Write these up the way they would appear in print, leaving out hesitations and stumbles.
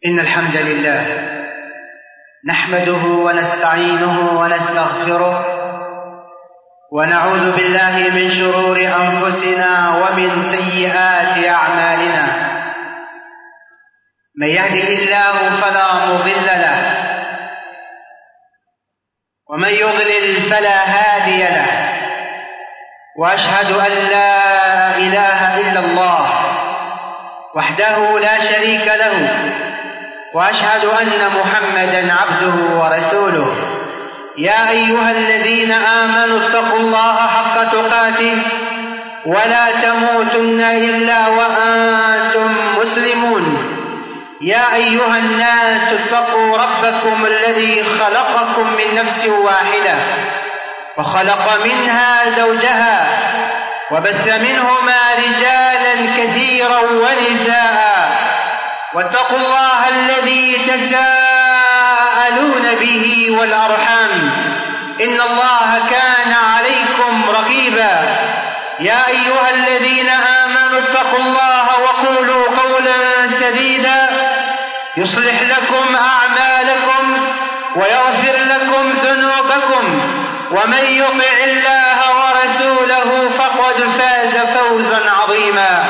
إن الحمد لله نحمده ونستعينه ونستغفره ونعوذ بالله من شرور أنفسنا ومن سيئات أعمالنا. من يهده الله فلا مضل له ومن يضلل فلا هادي له، وأشهد أن لا إله إلا الله وحده لا شريك له، وأشهد أن محمدًا عبده ورسوله. يا أيها الذين آمنوا اتقوا الله حق تقاته ولا تموتن إلا وأنتم مسلمون. يا أيها الناس اتقوا ربكم الذي خلقكم من نفس واحدة وخلق منها زوجها وبث منهما رجالا كثيرا ونساء، واتقوا الله الذي تساءلون به والأرحام إن الله كان عليكم رقيبا. يا أيها الذين آمنوا اتقوا الله وقولوا قولا سديدا يصلح لكم أعمالكم ويغفر لكم ذنوبكم، ومن يطع الله ورسوله فقد فاز فوزا عظيما.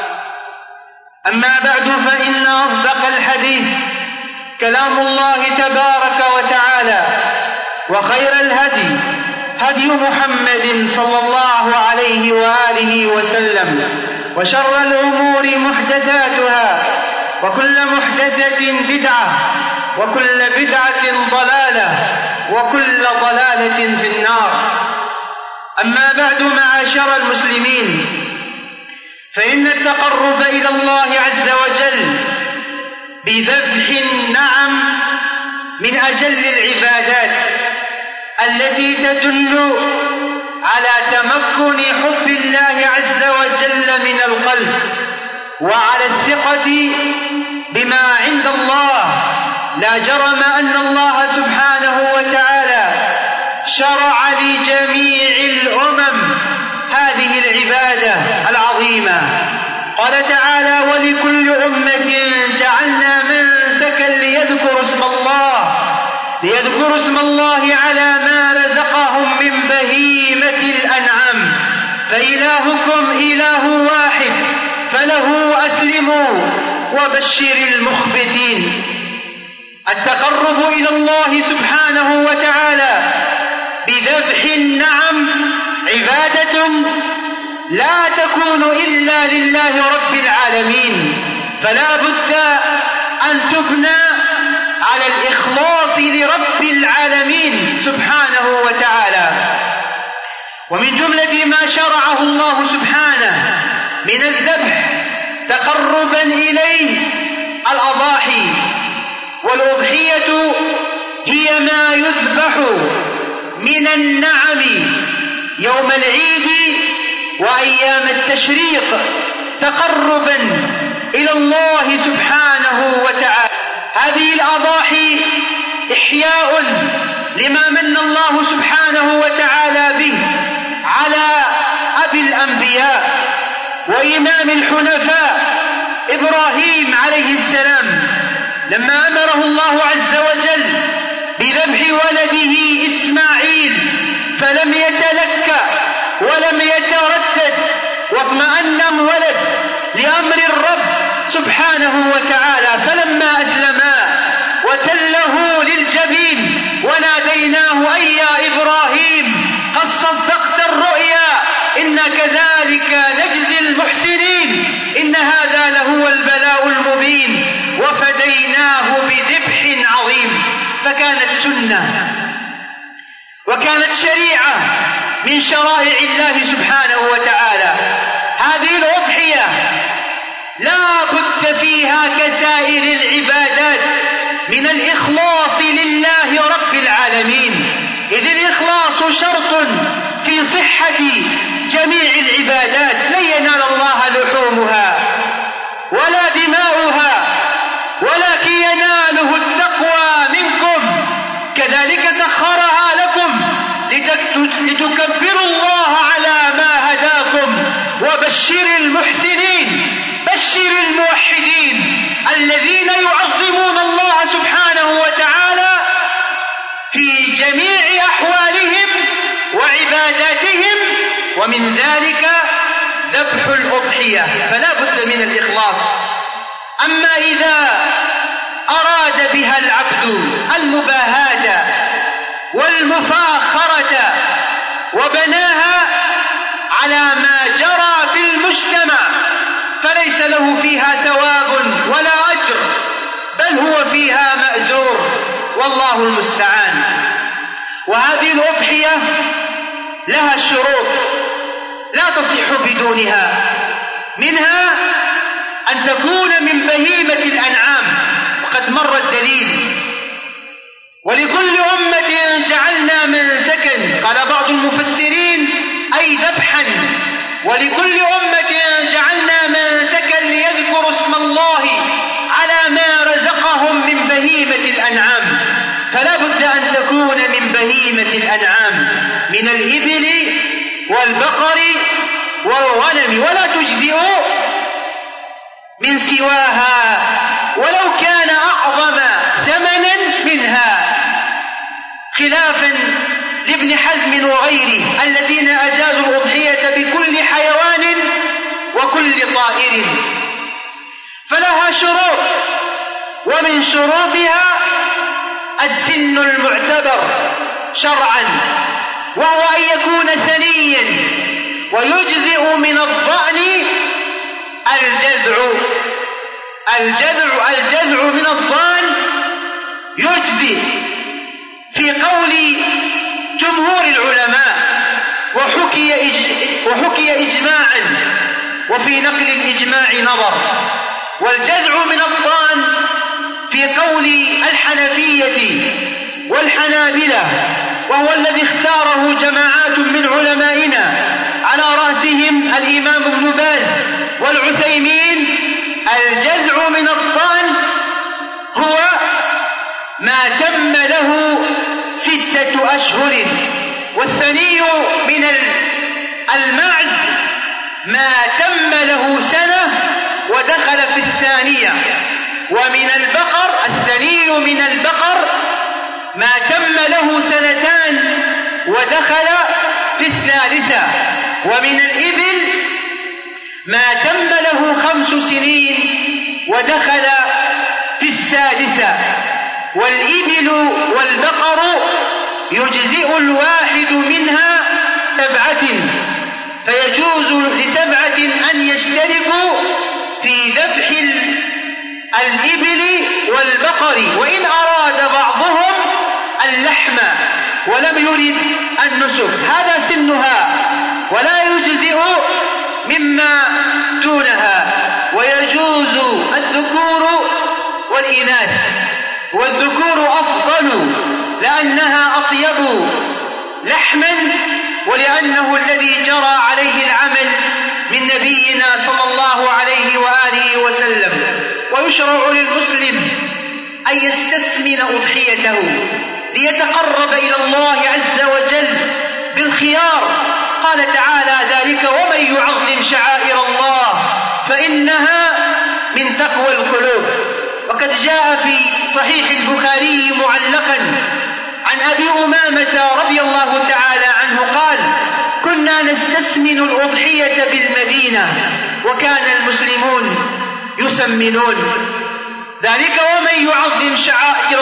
أما بعد، فإن أصدق الحديث كلام الله تبارك وتعالى، وخير الهدي هدي محمد صلى الله عليه وآله وسلم، وشر الأمور محدثاتها، وكل محدثة بدعة، وكل بدعة ضلالة، وكل ضلالة في النار. أما بعد، معاشر المسلمين، فإن التقرب إلى الله عز وجل بذبح النعم من أجل العبادات التي تدل على تمكن حب الله عز وجل من القلب، وعلى الثقة بما عند الله. لا جرم أن الله سبحانه وتعالى شرع لجميع الأمم هذه العبادة العظيمة. قال تعالى: ولكل أمة جعلنا منسكا ليذكروا اسم الله على ما رزقهم من بهيمة الأنعام، فإلهكم إله واحد فله أسلموا وبشر المخبتين. التقرب إلى الله سبحانه وتعالى بذبح النعم عبادة لا تكون إلا لله رب العالمين، فلا بد أن تبنى على الإخلاص لرب العالمين سبحانه وتعالى. ومن جملة ما شرعه الله سبحانه من الذبح تقربا إليه الأضاحي، والأضحية هي ما يذبح من النعم يوم العيد وأيام التشريق تقربا إلى الله سبحانه وتعالى. هذه الأضاحي إحياء لما من الله سبحانه وتعالى به على أبي الأنبياء وإمام الحنفاء إبراهيم عليه السلام، لما أمره الله عز وجل بذبح ولده إسماعيل، فلم يتلكأ ولم يتردد، واطمأن ولد لأمر الرب سبحانه وتعالى. فلما أسلما وتله للجبين وناديناه أي يا إبراهيم قد صدقت الرؤيا إنا كذلك نجزي المحسنين إن هذا لهو البلاء المبين، وفديناه بذبح عظيم. فكانت سنة وكانت شريعة من شرائع الله سبحانه وتعالى. هذه الأضحية لا بد فيها كسائر العبادات من الإخلاص لله رب العالمين، إذ الإخلاص شرط في صحة جميع العبادات. لن ينال الله لحومها ولا دماؤها ولكن يناله التقوى منكم، كذلك سخرها لكم لتكبروا الله على ما هداكم وبشر المحسنين. بشر الموحدين الذين يعظمون ومن ذلك ذبح الأضحية، فلا بد من الإخلاص. أما إذا أراد بها العبد المباهاة والمفاخرة وبناها على ما جرى في المجتمع فليس له فيها ثواب ولا أجر، بل هو فيها مأزور، والله المستعان. وهذه الأضحية لها شروط لا تصح بدونها، منها أن تكون من بهيمة الأنعام، وقد مر الدليل. ولكل أمة جعلنا منسكا، قال بعض المفسرين أي ذبحا، ولكل أمة جعلنا منسكا ليذكروا اسم الله على ما رزقهم من بهيمة الأنعام، فلا بد أن تكون من بهيمة الأنعام من الإبل والبقر والغنم، ولا تجزئ من سواها ولو كان أعظم ثمنا منها، خلافا لابن حزم وغيره الذين أجازوا الأضحية بكل حيوان وكل طائر. فلها شروط، ومن شروطها السن المعتبر شرعا، وهو أن يكون ثنيا، ويجزئ من الضأن الجذع من الضأن يجزئ في قول جمهور العلماء، وحكي إجماعا، وفي نقل الإجماع نظر. والجذع من الضأن في قول الحنفية والحنابلة، وهو الذي اختاره جماعات من علمائنا على رأسهم الإمام ابن باز والعثيمين، الجذع من الضأن هو ما تم له 6 أشهر، والثني من المعز ما تم له سنة ودخل في الثانية، ومن البقر الثني من البقر ما تم له 2 ودخل في الثالثة، ومن الإبل ما تم له 5 سنين ودخل في السادسة. والإبل والبقر يجزئ الواحد منها 7، فيجوز ل7 أن يشتركوا في ذبح الإبل والبقر، وإن أراد بعضهم اللحم ولم يرد النسك، هذا سنها، ولا يجزئ مما دونها. ويجوز الذكور والإناث، والذكور أفضل لأنها أطيب لحما، ولأنه الذي جرى عليه العمل من نبينا صلى الله عليه وآله وسلم. ويشرع للمسلم أن يستسمن أضحيته ليتقرب إلى الله عز وجل بالخيار، قال تعالى: ذلك ومن يعظم شعائر الله فإنها من تقوى القلوب. وقد جاء في صحيح البخاري معلقا عن أبي أمامة رضي الله تعالى عنه قال: كنا نستسمن الأضحية بالمدينة وكان المسلمون يسمنون. ذلك ومن يعظم شعائر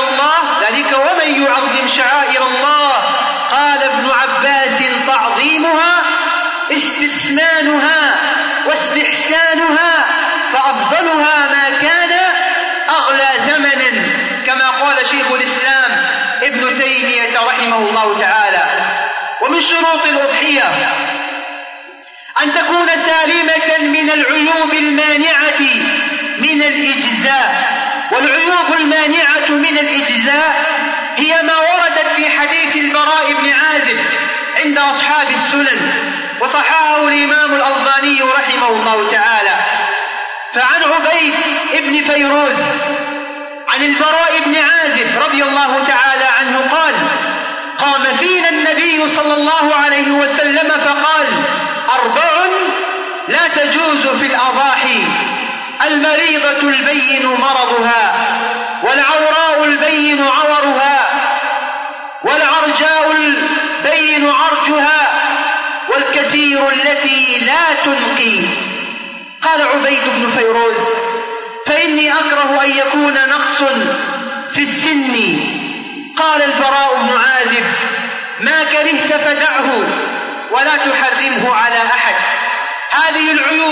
الله، قال ابن عباس: تعظيمها استسمانها واستحسانها، فأفضلها ما كان أغلى ثمنا، كما قال شيخ الإسلام ابن تيمية رحمه الله تعالى. ومن شروط الأضحية أن تكون سالمة من العيوب المانعة من الإجزاء. والعيوب المانعة من الإجزاء هي ما وردت في حديث البراء بن عازب عند أصحاب السنن، وصححه الإمام الألباني رحمه الله تعالى. فعن عبيد بن فيروز عن البراء بن عازب رضي الله تعالى عنه قال: قام فينا النبي صلى الله عليه وسلم فقال: 4 لا تجوز في الأضاحي: المريضة البين مرضها، والعوراء البين عورها، والعرجاء البين عرجها، والكثير التي لا تنقي. قال عبيد بن فيروز: فإني أكره أن يكون نقص في السن. قال البراء بن عازب: ما كرهت فدعه ولا تحرمه على أحد. هذه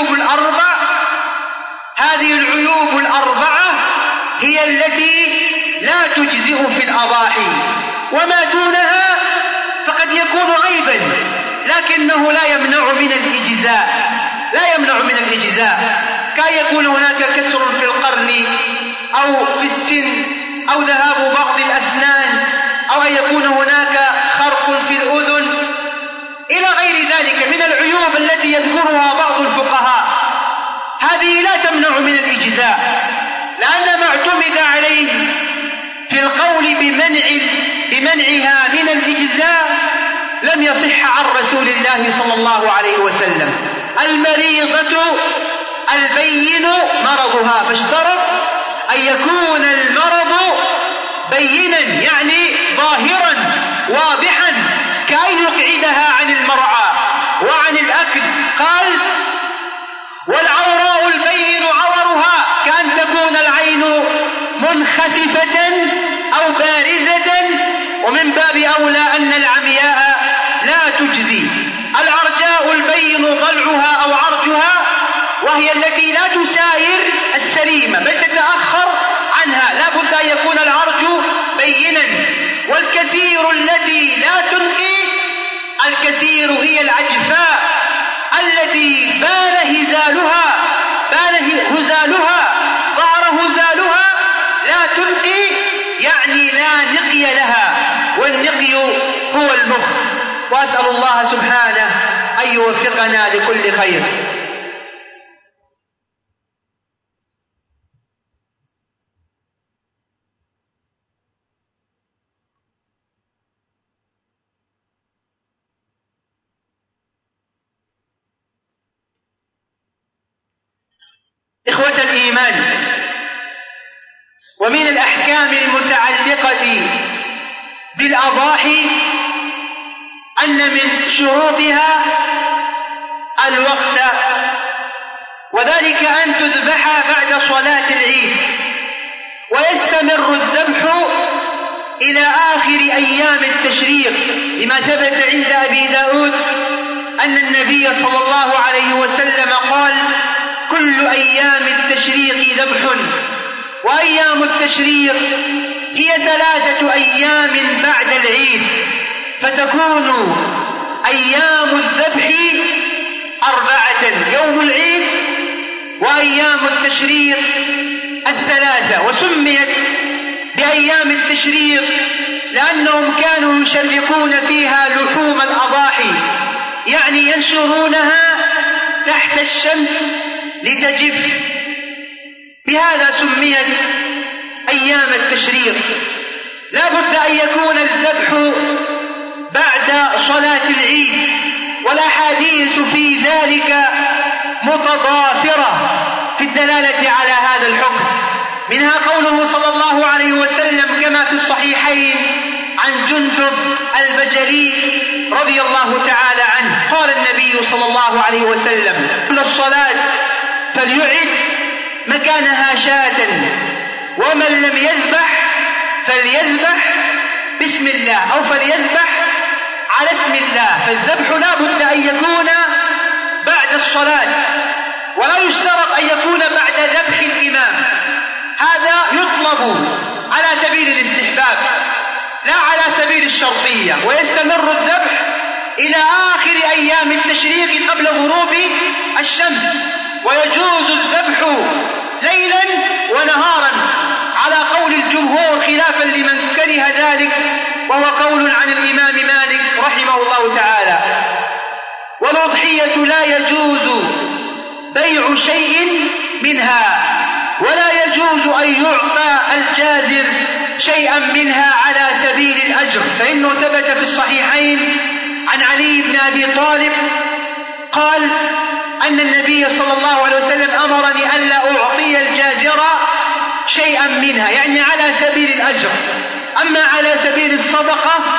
العيوب الأربعة هي التي لا تجزئ في الأضاحي، وما دونها فقد يكون عيبا لكنه لا يمنع من الإجزاء، كأن يكون هناك كسر في القرن أو في السن أو ذهاب بعض الأسنان أو أن يكون هناك خرق في الأذن إلى غير ذلك من العيوب التي يذكرها بعض الفقهاء. هذه لا تمنع من الإجزاء، لأن ما اعتمد عليه في القول بمنعها من الإجزاء لم يصح عن رسول الله صلى الله عليه وسلم. المريضة البين مرضها، فاشترط أن يكون المرض بينا يعني ظاهرا واضحا كأن يقعدها عن المرعى وعن الأكل. قال: والعوراء البين عورها، كأن تكون العين منخسفة أو بارزة، ومن باب أولى أن العمياء لا تجزي. العرجاء البين ضلعها أو عرجها، وهي التي لا تساير السليمة بل تتأخر عنها، لا بد أن يكون العرج بينا. والكثير التي لا تنقي، الكثير هي العجفاء التي بان هزالها ظهر هزالها، لا تنقي يعني لا نقي لها، والنقي هو المخ. وأسأل الله سبحانه أن يوفقنا لكل خير. إخوة الإيمان، ومن الأحكام المتعلقة بالأضاحي أن من شروطها الوقت، وذلك أن تذبح بعد صلاة العيد، ويستمر الذبح إلى آخر أيام التشريق، لما ثبت عند أبي داود أن النبي صلى الله عليه وسلم قال: كل أيام التشريق ذبح. وأيام التشريق هي 3 أيام بعد العيد، فتكون أيام الذبح 4: يوم العيد وأيام التشريق 3. وسميت بأيام التشريق لأنهم كانوا يشرقون فيها لحوم الأضاحي، يعني ينشرونها تحت الشمس لتجف، بهذا سميت أيام التشريق. لا بد أن يكون الذبح بعد صلاة العيد، والأحاديث في ذلك متضافرة في الدلالة على هذا الحكم، منها قوله صلى الله عليه وسلم كما في الصحيحين عن جندب البجلي رضي الله تعالى عنه قال النبي صلى الله عليه وسلم: قبل الصلاة فليعد مكانها شاة، ومن لم يذبح فليذبح بسم الله أو فليذبح على اسم الله. فالذبح لا بد أن يكون بعد الصلاة، ولا يشترط أن يكون بعد ذبح الإمام، هذا يطلب على سبيل الاستحباب لا على سبيل الشرطية. ويستمر الذبح إلى آخر أيام التشريق قبل غروب الشمس، ويجوز الذبح ليلا ونهارا على قول الجمهور خلافا لمن كره ذلك، وهو قول عن الإمام مالك رحمه الله تعالى. والأضحية لا يجوز بيع شيء منها، ولا يجوز أن يعطى الجازر شيئا منها على سبيل الأجر، فإنه ثبت في الصحيحين عن علي بن أبي طالب قال أن النبي صلى الله عليه وسلم أمرني ألا أعطي الجازر شيئا منها، يعني على سبيل الأجر. أما على سبيل الصدقة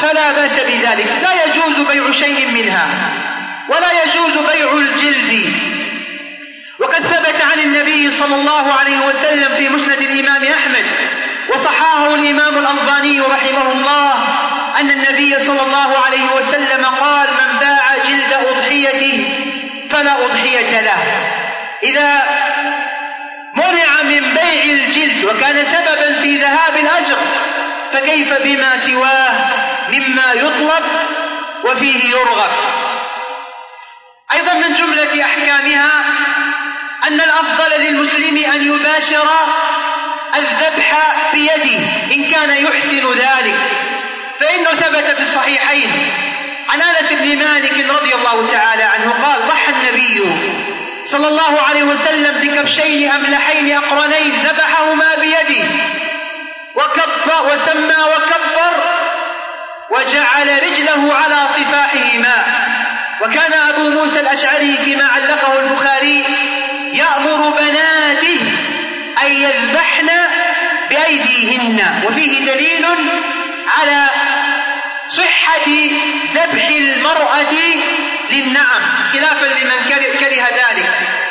فلا بأس بذلك، لا يجوز بيع شيء منها ولا يجوز بيع الجلد. وقد ثبت عن النبي صلى الله عليه وسلم في مسند الإمام أحمد وصححه الإمام الألباني رحمه الله أن النبي صلى الله عليه وسلم قال: من باع جلد أضحيته فلا أضحية له. إذا منع من بيع الجلد وكان سببا في ذهاب الأجر فكيف بما سواه مما يطلب وفيه يرغب. أيضا من جملة أحكامها أن الأفضل للمسلم أن يباشر الذبح بيده إن كان يحسن ذلك، فإنه ثبت في الصحيحين عن أنس بن مالك رضي الله تعالى عنه قال: ضحى النبي صلى الله عليه وسلم بكبشين أملحين أقرنين ذبحهما بيده وكبر وسمى وكبر وجعل رجله على صفاحهما. وكان أبو موسى الأشعري فيما علقه البخاري يأمر بناته أن يذبحن بأيديهن، وفيه دليل على صحة ذبح المرأة للنعم خلافا لمن كره ذلك.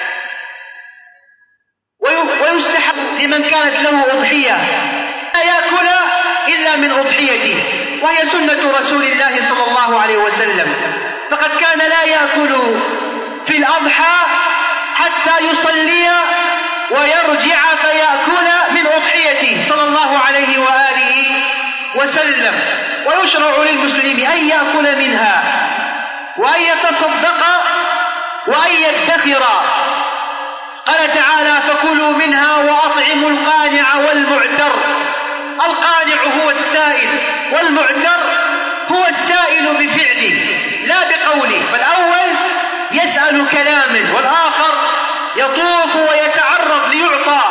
ويستحب لمن كانت له أضحية لا يأكل إلا من أضحيته، وهي سنة رسول الله صلى الله عليه وسلم، فقد كان لا يأكل في الأضحى حتى يصلي ويرجع فيأكل من أضحيته صلى الله عليه وآله وسلم. ويشرع للمسلم أن يأكل منها وأن يتصدق وأن يدخر. قال تعالى: فكلوا منها وأطعموا القانع والمعتر. القانع هو السائل والمعتر هو السائل بفعله لا بقوله، فالأول يسأل كلاما والآخر يطوف ويتعرض ليعطى،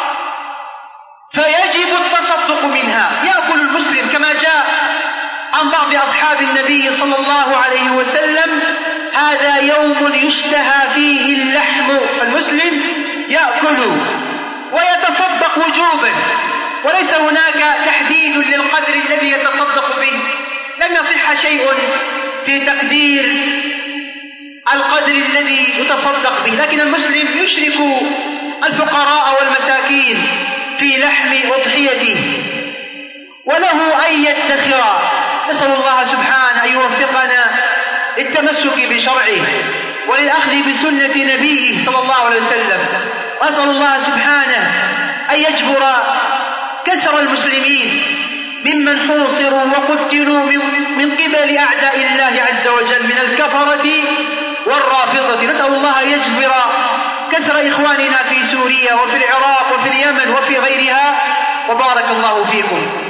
فيجب التصدق منها. يأكل المسلم كما جاء عن بعض أصحاب النبي صلى الله عليه وسلم: هذا يوم يشتهى فيه اللحم، فالمسلم يأكل ويتصدق وجوبا، وليس هناك تحديد للقدر الذي يتصدق به. لم يصح شيء في تقدير القدر الذي يتصدق به، لكن المسلم يشرك الفقراء والمساكين في لحم أضحيته، وله أن يدخر. نسأل الله سبحانه أن يوفقنا للتمسك بشرعه وللأخذ بسنة نبيه صلى الله عليه وسلم، وأسأل الله سبحانه أن يجبر كسر المسلمين ممن حوصروا وقتلوا من قبل أعداء الله عز وجل من الكفرة والرافضة. نسأل الله أن يجبر كسر إخواننا في سوريا وفي العراق وفي اليمن وفي غيرها، وبارك الله فيكم.